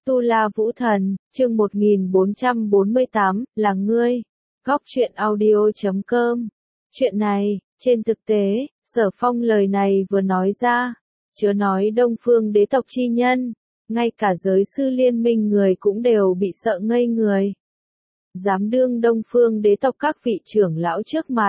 Tu La Vũ Thần, chương 1448, là ngươi. Góc truyện audio.com. Chuyện này, trên thực tế, Sở Phong lời này vừa nói ra, chớ nói Đông Phương đế tộc chi nhân, ngay cả giới sư liên minh người cũng đều bị sợ ngây người. Dám đương Đông Phương đế tộc các vị trưởng lão trước mặt.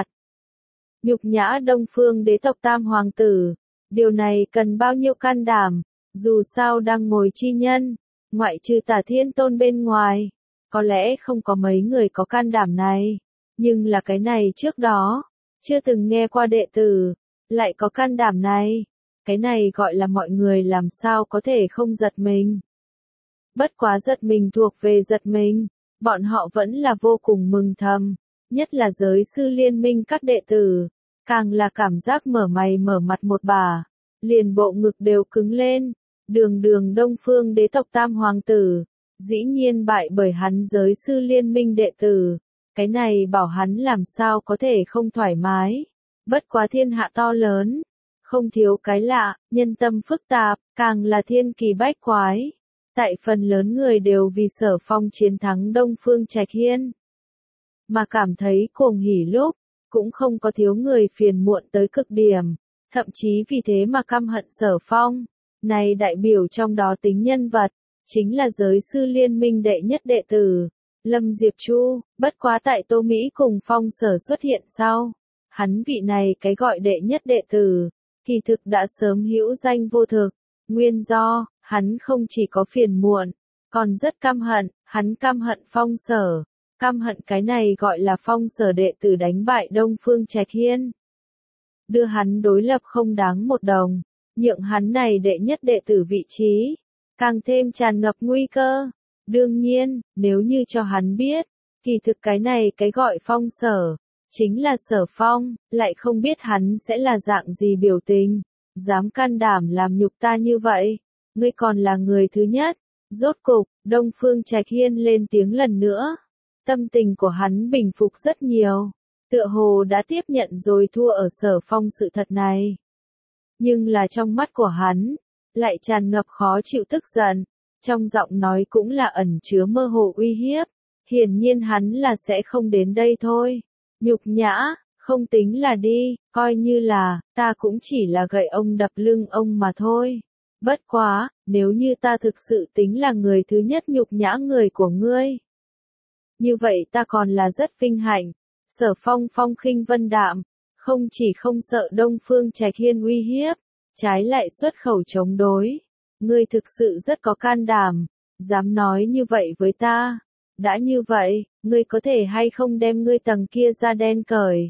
Nhục nhã Đông Phương đế tộc tam hoàng tử, điều này cần bao nhiêu can đảm, dù sao đang ngồi chi nhân. Ngoại trừ Tả Thiên Tôn bên ngoài, có lẽ không có mấy người có can đảm này, nhưng là cái này trước đó, chưa từng nghe qua đệ tử, lại có can đảm này, cái này gọi là mọi người làm sao có thể không giật mình. Bất quá giật mình thuộc về giật mình, bọn họ vẫn là vô cùng mừng thầm, nhất là giới sư liên minh các đệ tử, càng là cảm giác mở mày mở mặt một bà, liền bộ ngực đều cứng lên. Đường Đông Phương đế tộc tam hoàng tử, dĩ nhiên bại bởi hắn giới sư liên minh đệ tử, cái này bảo hắn làm sao có thể không thoải mái. Bất quá thiên hạ to lớn, không thiếu cái lạ, nhân tâm phức tạp, càng là thiên kỳ bách quái. Tại phần lớn người đều vì Sở Phong chiến thắng Đông Phương Trạch Hiên mà cảm thấy cuồng hỉ lúc, cũng không có thiếu người phiền muộn tới cực điểm, thậm chí vì thế mà căm hận Sở Phong. Này đại biểu trong đó tính nhân vật, chính là giới sư liên minh đệ nhất đệ tử, Lâm Diệp Chu, bất quá tại Tô Mỹ cùng Phong Sở xuất hiện sau. Hắn vị này cái gọi đệ nhất đệ tử, kỳ thực đã sớm hữu danh vô thực, nguyên do, hắn không chỉ có phiền muộn, còn rất căm hận, hắn căm hận Phong Sở, căm hận cái này gọi là Phong Sở đệ tử đánh bại Đông Phương Trạch Hiên. Đưa hắn đối lập không đáng một đồng. Nhượng hắn này đệ nhất đệ tử vị trí, càng thêm tràn ngập nguy cơ. Đương nhiên, nếu như cho hắn biết, kỳ thực cái này cái gọi Phong Sở, chính là Sở Phong, lại không biết hắn sẽ là dạng gì biểu tình, dám can đảm làm nhục ta như vậy, ngươi còn là người thứ nhất. Rốt cục, Đông Phương Trạch Hiên lên tiếng lần nữa, tâm tình của hắn bình phục rất nhiều, tựa hồ đã tiếp nhận rồi thua ở Sở Phong sự thật này. Nhưng là trong mắt của hắn, lại tràn ngập khó chịu tức giận, trong giọng nói cũng là ẩn chứa mơ hồ uy hiếp, hiển nhiên hắn là sẽ không đến đây thôi. Nhục nhã, không tính là đi, coi như là, ta cũng chỉ là gậy ông đập lưng ông mà thôi. Bất quá, nếu như ta thực sự tính là người thứ nhất nhục nhã người của ngươi, như vậy ta còn là rất vinh hạnh. Sở Phong phong khinh vân đạm, không chỉ không sợ Đông Phương Trạch Hiên uy hiếp, trái lại xuất khẩu chống đối. Ngươi thực sự rất có can đảm, dám nói như vậy với ta. Đã như vậy, ngươi có thể hay không đem ngươi tầng kia da đen cởi,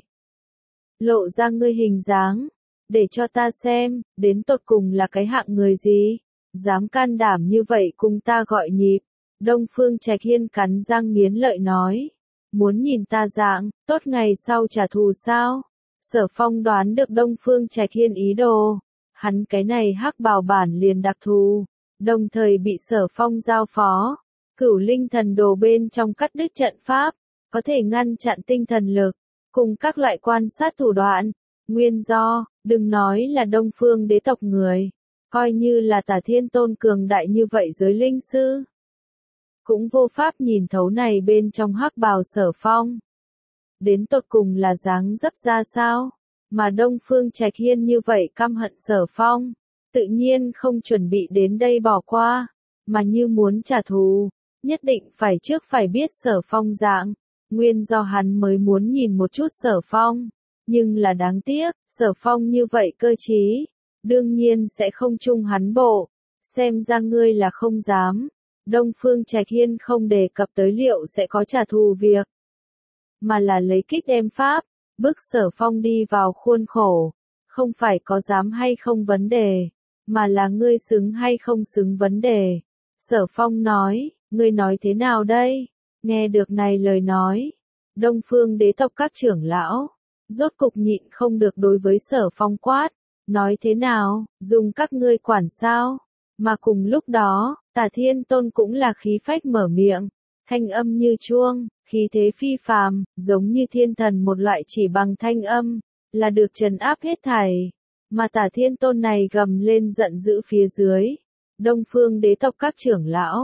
lộ ra ngươi hình dáng, để cho ta xem, đến tột cùng là cái hạng người gì, dám can đảm như vậy cùng ta gọi nhịp. Đông Phương Trạch Hiên cắn răng nghiến lợi nói, muốn nhìn ta dạng, tốt ngày sau trả thù sao? Sở Phong đoán được Đông Phương Trạch Hiên ý đồ, hắn cái này hắc bào bản liền đặc thù, đồng thời bị Sở Phong giao phó, Cửu Linh Thần Đồ bên trong cắt đứt trận pháp, có thể ngăn chặn tinh thần lực, cùng các loại quan sát thủ đoạn. Nguyên do, đừng nói là Đông Phương đế tộc người, coi như là Tả Thiên Tôn cường đại như vậy giới linh sư, cũng vô pháp nhìn thấu này bên trong hắc bào Sở Phong. Đến tột cùng là dáng dấp ra sao, mà Đông Phương Trạch Hiên như vậy căm hận Sở Phong, tự nhiên không chuẩn bị đến đây bỏ qua, mà như muốn trả thù, nhất định phải trước phải biết Sở Phong dạng, nguyên do hắn mới muốn nhìn một chút Sở Phong, nhưng là đáng tiếc, Sở Phong như vậy cơ trí, đương nhiên sẽ không chung hắn bộ, xem ra ngươi là không dám. Đông Phương Trạch Hiên không đề cập tới liệu sẽ có trả thù việc, mà là lấy kích đem pháp, bức Sở Phong đi vào khuôn khổ, không phải có dám hay không vấn đề, mà là ngươi xứng hay không xứng vấn đề. Sở Phong nói, ngươi nói thế nào đây? Nghe được này lời nói, Đông Phương đế tộc các trưởng lão, rốt cục nhịn không được đối với Sở Phong quát, nói thế nào, dùng các ngươi quản sao? Mà cùng lúc đó, Tả Thiên Tôn cũng là khí phách mở miệng, thanh âm như chuông, khí thế phi phàm, giống như thiên thần một loại chỉ bằng thanh âm, là được trấn áp hết thảy. Mà Tả Thiên Tôn này gầm lên giận dữ phía dưới, Đông Phương đế tộc các trưởng lão,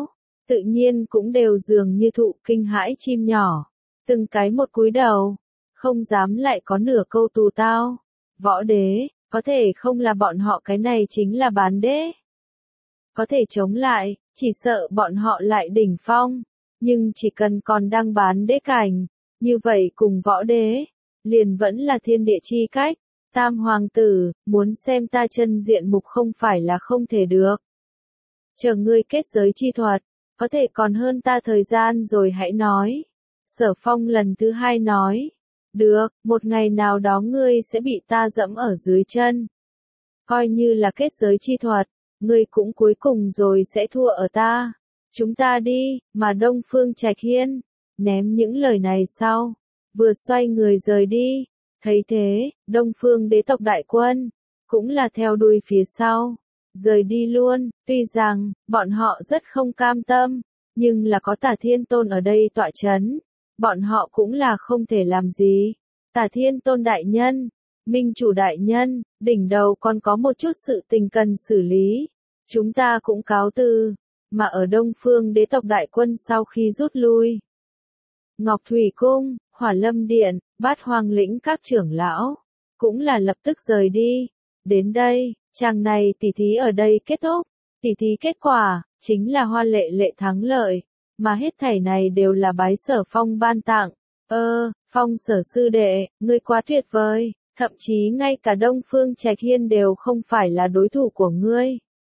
tự nhiên cũng đều dường như thụ kinh hãi chim nhỏ, từng cái một cúi đầu, không dám lại có nửa câu tù tao. Võ đế, có thể không là bọn họ cái này chính là bán đế. Có thể chống lại, chỉ sợ bọn họ lại đỉnh phong, nhưng chỉ cần còn đang bán đế cảnh, như vậy cùng võ đế, liền vẫn là thiên địa chi cách. Tam hoàng tử, muốn xem ta chân diện mục không phải là không thể được. Chờ ngươi kết giới chi thuật, có thể còn hơn ta thời gian rồi hãy nói. Sở Phong lần thứ hai nói. Được, một ngày nào đó ngươi sẽ bị ta dẫm ở dưới chân. Coi như là kết giới chi thuật, ngươi cũng cuối cùng rồi sẽ thua ở ta. Chúng ta đi, mà Đông Phương Trạch Hiên, ném những lời này sau, vừa xoay người rời đi. Thấy thế, Đông Phương đế tộc đại quân, cũng là theo đuôi phía sau, rời đi luôn. Tuy rằng, bọn họ rất không cam tâm, nhưng là có Tả Thiên Tôn ở đây tọa chấn, bọn họ cũng là không thể làm gì. Tả Thiên Tôn đại nhân, Minh chủ đại nhân, đỉnh đầu còn có một chút sự tình cần xử lý. Chúng ta cũng cáo từ, mà ở Đông Phương đế tộc đại quân sau khi rút lui. Ngọc Thủy Cung, Hỏa Lâm Điện, Bát Hoang Lĩnh các trưởng lão, cũng là lập tức rời đi. Đến đây, chàng này tỷ thí ở đây kết thúc. Tỷ thí kết quả, chính là Hoa Lệ Lệ thắng lợi, mà hết thảy này đều là bái Sở Phong ban tặng. Phong Sở sư đệ, ngươi quá tuyệt vời, thậm chí ngay cả Đông Phương Trạch Hiên đều không phải là đối thủ của ngươi.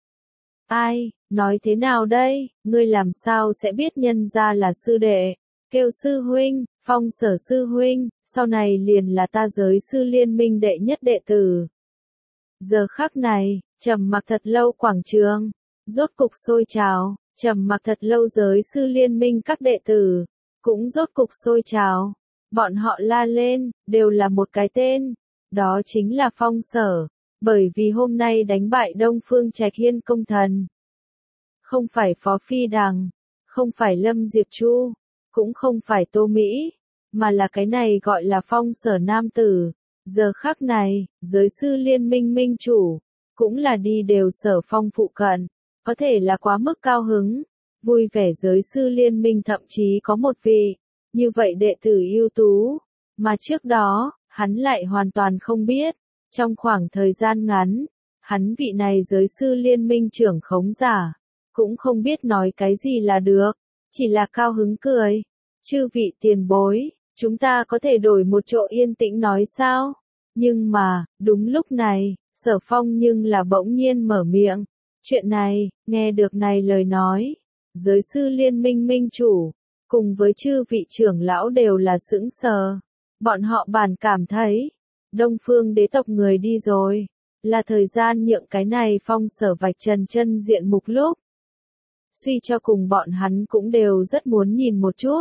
Ai, nói thế nào đây, ngươi làm sao sẽ biết nhân ra là sư đệ? Kêu sư huynh, Phong Sở sư huynh, sau này liền là ta giới sư liên minh đệ nhất đệ tử. Giờ khắc này, trầm mặc thật lâu quảng trường, rốt cục sôi trào, trầm mặc thật lâu giới sư liên minh các đệ tử, cũng rốt cục sôi trào. Bọn họ la lên, đều là một cái tên, đó chính là Phong Sở, bởi vì hôm nay đánh bại Đông Phương Trạch Hiên công thần. Không phải Phó Phi Đằng, không phải Lâm Diệp Chu, cũng không phải Tô Mỹ, mà là cái này gọi là Phong Sở nam tử. Giờ khắc này, giới sư liên minh minh chủ, cũng là đi đều Sở Phong phụ cận, có thể là quá mức cao hứng, vui vẻ giới sư liên minh thậm chí có một vị, như vậy đệ tử ưu tú, mà trước đó, hắn lại hoàn toàn không biết, trong khoảng thời gian ngắn, hắn vị này giới sư liên minh trưởng khống giả, cũng không biết nói cái gì là được, chỉ là cao hứng cười. Chư vị tiền bối, chúng ta có thể đổi một chỗ yên tĩnh nói sao? Nhưng mà, đúng lúc này, Sở Phong nhưng là bỗng nhiên mở miệng. Chuyện này, nghe được này lời nói, giới sư liên minh minh chủ, cùng với chư vị trưởng lão đều là sững sờ. Bọn họ bản cảm thấy, Đông Phương đế tộc người đi rồi, là thời gian nhượng cái này Phong Sở vạch trần chân diện mục lúc. Suy cho cùng bọn hắn cũng đều rất muốn nhìn một chút.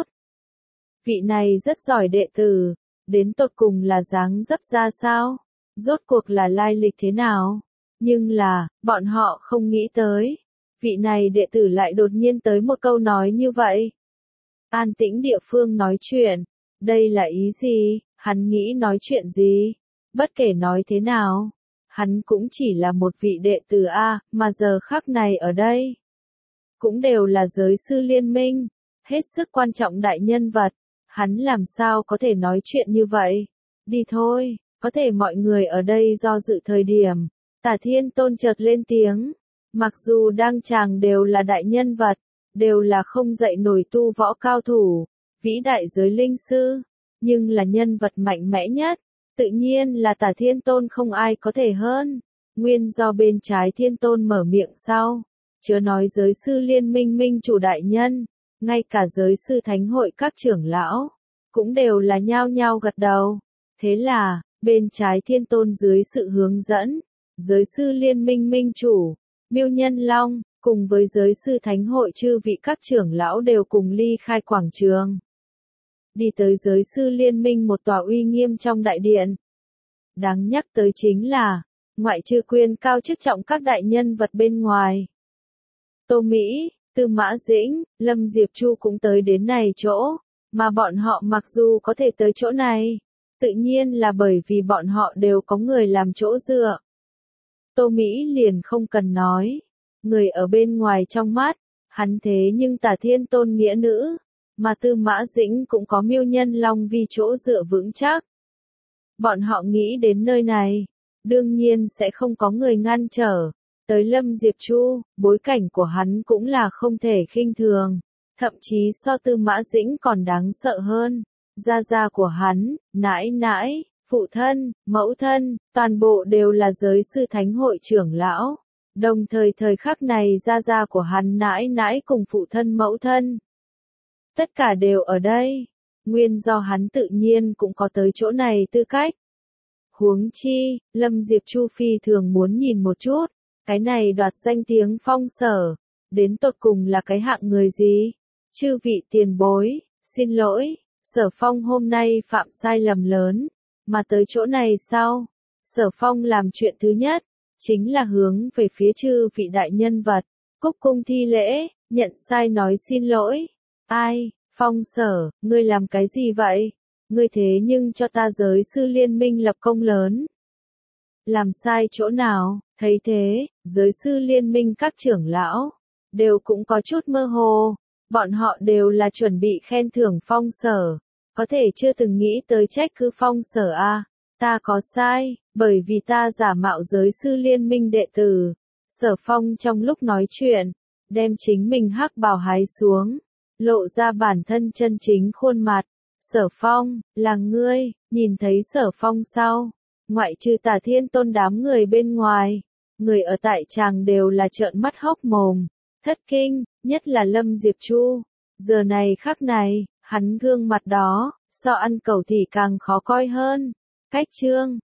Vị này rất giỏi đệ tử, đến tột cùng là dáng dấp ra sao? Rốt cuộc là lai lịch thế nào? Nhưng là, bọn họ không nghĩ tới. Vị này đệ tử lại đột nhiên tới một câu nói như vậy. An tĩnh địa phương nói chuyện. Đây là ý gì? Hắn nghĩ nói chuyện gì? Bất kể nói thế nào, hắn cũng chỉ là một vị đệ tử A, mà giờ khắc này ở đây. Cũng đều là giới sư liên minh, hết sức quan trọng đại nhân vật. Hắn làm sao có thể nói chuyện như vậy? Đi thôi, có thể mọi người ở đây do dự thời điểm. Tả Thiên Tôn chợt lên tiếng. Mặc dù đang chàng đều là đại nhân vật, đều là không dậy nổi tu võ cao thủ, vĩ đại giới linh sư, nhưng là nhân vật mạnh mẽ nhất, tự nhiên là Tả Thiên Tôn không ai có thể hơn. Nguyên do bên trái Thiên Tôn mở miệng sau, chớ nói giới sư liên minh minh chủ đại nhân, ngay cả giới sư thánh hội các trưởng lão, cũng đều là nhao nhao gật đầu. Thế là, bên trái Thiên Tôn dưới sự hướng dẫn, giới sư liên minh minh chủ, Miêu Nhân Long, cùng với giới sư thánh hội chư vị các trưởng lão đều cùng ly khai quảng trường. Đi tới giới sư liên minh một tòa uy nghiêm trong đại điện. Đáng nhắc tới chính là, ngoại trừ quyền cao chức trọng các đại nhân vật bên ngoài. Tô Mỹ, Tư Mã Dĩnh, Lâm Diệp Chu cũng tới đến này chỗ, mà bọn họ mặc dù có thể tới chỗ này, tự nhiên là bởi vì bọn họ đều có người làm chỗ dựa. Tô Mỹ liền không cần nói, người ở bên ngoài trong mắt, Hắn thế nhưng Tả Thiên Tôn nghĩa nữ, mà Tư Mã Dĩnh cũng có Miêu Nhân Long Vi chỗ dựa vững chắc. Bọn họ nghĩ đến nơi này, đương nhiên sẽ không có người ngăn trở. Tới Lâm Diệp Chu, bối cảnh của hắn cũng là không thể khinh thường, thậm chí so Tư Mã Dĩnh còn đáng sợ hơn. Gia gia của hắn, nãi nãi, phụ thân, mẫu thân, toàn bộ đều là giới sư thánh hội trưởng lão. Đồng thời thời khắc này gia gia của hắn nãi nãi cùng phụ thân mẫu thân. Tất cả đều ở đây. Nguyên do hắn tự nhiên cũng có tới chỗ này tư cách. Huống chi, Lâm Diệp Chu phi thường muốn nhìn một chút, cái này đoạt danh tiếng Phong Sở, đến tột cùng là cái hạng người gì? Chư vị tiền bối, xin lỗi, Sở Phong hôm nay phạm sai lầm lớn, mà tới chỗ này sau, Sở Phong làm chuyện thứ nhất, chính là hướng về phía chư vị đại nhân vật, cúc cung thi lễ, nhận sai nói xin lỗi. Ai, Phong Sở, ngươi làm cái gì vậy? Ngươi thế nhưng cho ta giới sư liên minh lập công lớn. Làm sai chỗ nào? Thấy thế, giới sư liên minh các trưởng lão, đều cũng có chút mơ hồ. Bọn họ đều là chuẩn bị khen thưởng Phong Sở, có thể chưa từng nghĩ tới trách cứ Phong Sở a. Ta có sai, bởi vì ta giả mạo giới sư liên minh đệ tử. Sở Phong trong lúc nói chuyện, đem chính mình hắc bào hái xuống, lộ ra bản thân chân chính khuôn mặt. Sở Phong, là ngươi, nhìn thấy Sở Phong sau, ngoại trừ Tả Thiên Tôn đám người bên ngoài, người ở tại tràng đều là trợn mắt hốc mồm, thất kinh, nhất là Lâm Diệp Chu. Giờ này khắc này, hắn gương mặt đó, so ăn cẩu thì càng khó coi hơn. Cách chương